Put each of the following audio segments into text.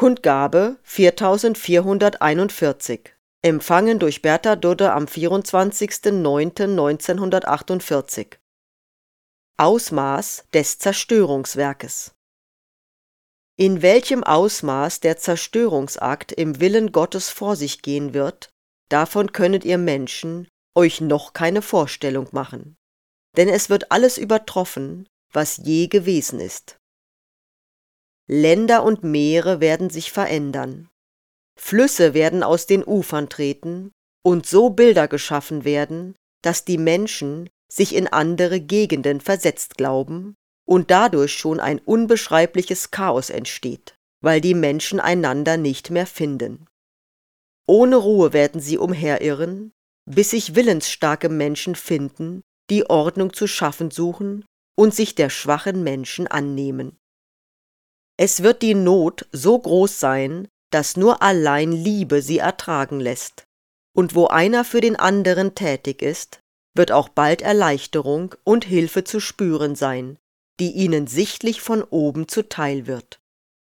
Kundgabe 4441. Empfangen durch Bertha Dudde am 24.09.1948. Ausmaß des Zerstörungswerkes. In welchem Ausmaß der Zerstörungsakt im Willen Gottes vor sich gehen wird, davon könnet ihr Menschen euch noch keine Vorstellung machen, denn es wird alles übertroffen, was je gewesen ist. Länder und Meere werden sich verändern, Flüsse werden aus den Ufern treten und so Bilder geschaffen werden, dass die Menschen sich in andere Gegenden versetzt glauben und dadurch schon ein unbeschreibliches Chaos entsteht, weil die Menschen einander nicht mehr finden. Ohne Ruhe werden sie umherirren, bis sich willensstarke Menschen finden, die Ordnung zu schaffen suchen und sich der schwachen Menschen annehmen. Es wird die Not so groß sein, dass nur allein Liebe sie ertragen lässt, und wo einer für den anderen tätig ist, wird auch bald Erleichterung und Hilfe zu spüren sein, die ihnen sichtlich von oben zuteil wird.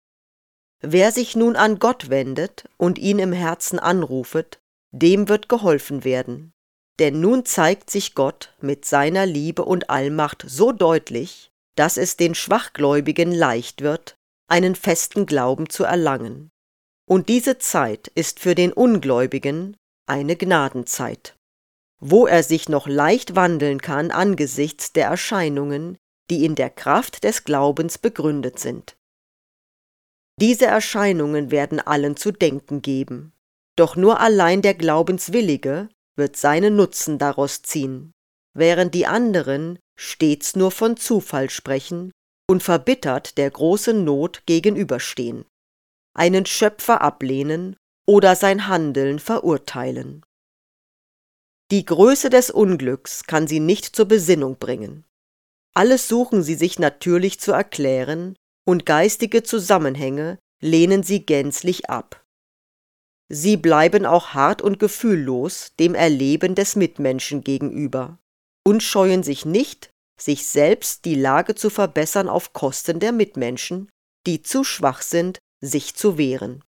Wer sich nun an Gott wendet und ihn im Herzen anrufet, dem wird geholfen werden, denn nun zeigt sich Gott mit seiner Liebe und Allmacht so deutlich, dass es den Schwachgläubigen leicht wird, einen festen Glauben zu erlangen. Und diese Zeit ist für den Ungläubigen eine Gnadenzeit, wo er sich noch leicht wandeln kann angesichts der Erscheinungen, die in der Kraft des Glaubens begründet sind. Diese Erscheinungen werden allen zu denken geben, doch nur allein der Glaubenswillige wird seinen Nutzen daraus ziehen, während die anderen stets nur von Zufall sprechen und verbittert der großen Not gegenüberstehen, einen Schöpfer ablehnen oder sein Handeln verurteilen. Die Größe des Unglücks kann sie nicht zur Besinnung bringen. Alles suchen sie sich natürlich zu erklären, und geistige Zusammenhänge lehnen sie gänzlich ab. Sie bleiben auch hart und gefühllos dem Erleben des Mitmenschen gegenüber und scheuen sich nicht, sich selbst die Lage zu verbessern auf Kosten der Mitmenschen, die zu schwach sind, sich zu wehren.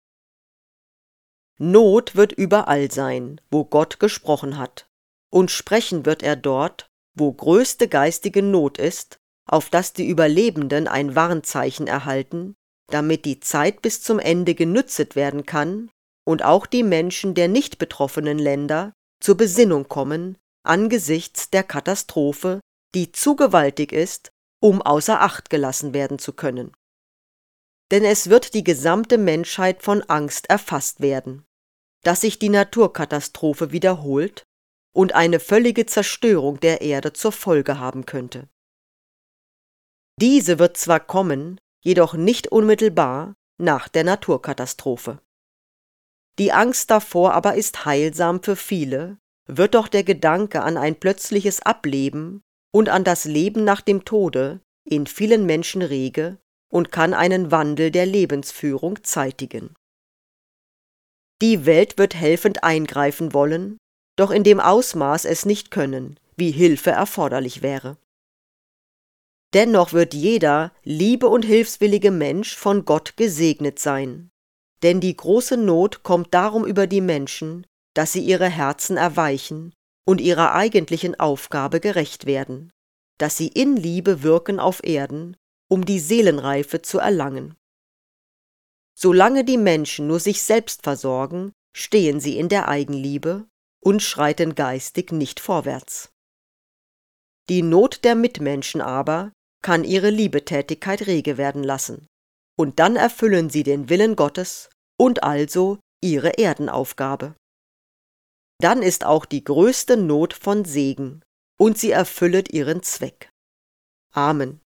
Not wird überall sein, wo Gott gesprochen hat, und sprechen wird er dort, wo größte geistige Not ist, auf dass die Überlebenden ein Warnzeichen erhalten, damit die Zeit bis zum Ende genützet werden kann und auch die Menschen der nicht betroffenen Länder zur Besinnung kommen angesichts der Katastrophe, die zu gewaltig ist, um außer Acht gelassen werden zu können. Denn es wird die gesamte Menschheit von Angst erfasst werden, dass sich die Naturkatastrophe wiederholt und eine völlige Zerstörung der Erde zur Folge haben könnte. Diese wird zwar kommen, jedoch nicht unmittelbar nach der Naturkatastrophe. Die Angst davor aber ist heilsam für viele, wird doch der Gedanke an ein plötzliches Ableben und an das Leben nach dem Tode in vielen Menschen rege und kann einen Wandel der Lebensführung zeitigen. Die Welt wird helfend eingreifen wollen, doch in dem Ausmaß es nicht können, wie Hilfe erforderlich wäre. Dennoch wird jeder liebe und hilfswillige Mensch von Gott gesegnet sein, denn die große Not kommt darum über die Menschen, dass sie ihre Herzen erweichen und ihrer eigentlichen Aufgabe gerecht werden, dass sie in Liebe wirken auf Erden, um die Seelenreife zu erlangen. Solange die Menschen nur sich selbst versorgen, stehen sie in der Eigenliebe und schreiten geistig nicht vorwärts. Die Not der Mitmenschen aber kann ihre Liebetätigkeit rege werden lassen, und dann erfüllen sie den Willen Gottes und also ihre Erdenaufgabe. Dann ist auch die größte Not von Segen, und sie erfüllet ihren Zweck. Amen.